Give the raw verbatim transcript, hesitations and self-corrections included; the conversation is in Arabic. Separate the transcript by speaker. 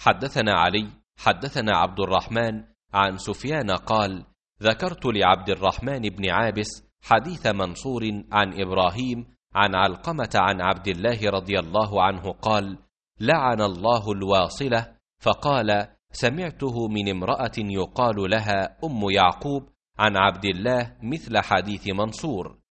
Speaker 1: حدثنا علي حدثنا عبد الرحمن عن سفيان قال: ذكرت لعبد الرحمن بن عابس حديث منصور عن إبراهيم عن علقمة عن عبد الله رضي الله عنه قال: لعن الله الواصلة. فقال: سمعته من امرأة يقال لها أم يعقوب عن عبد الله مثل حديث منصور.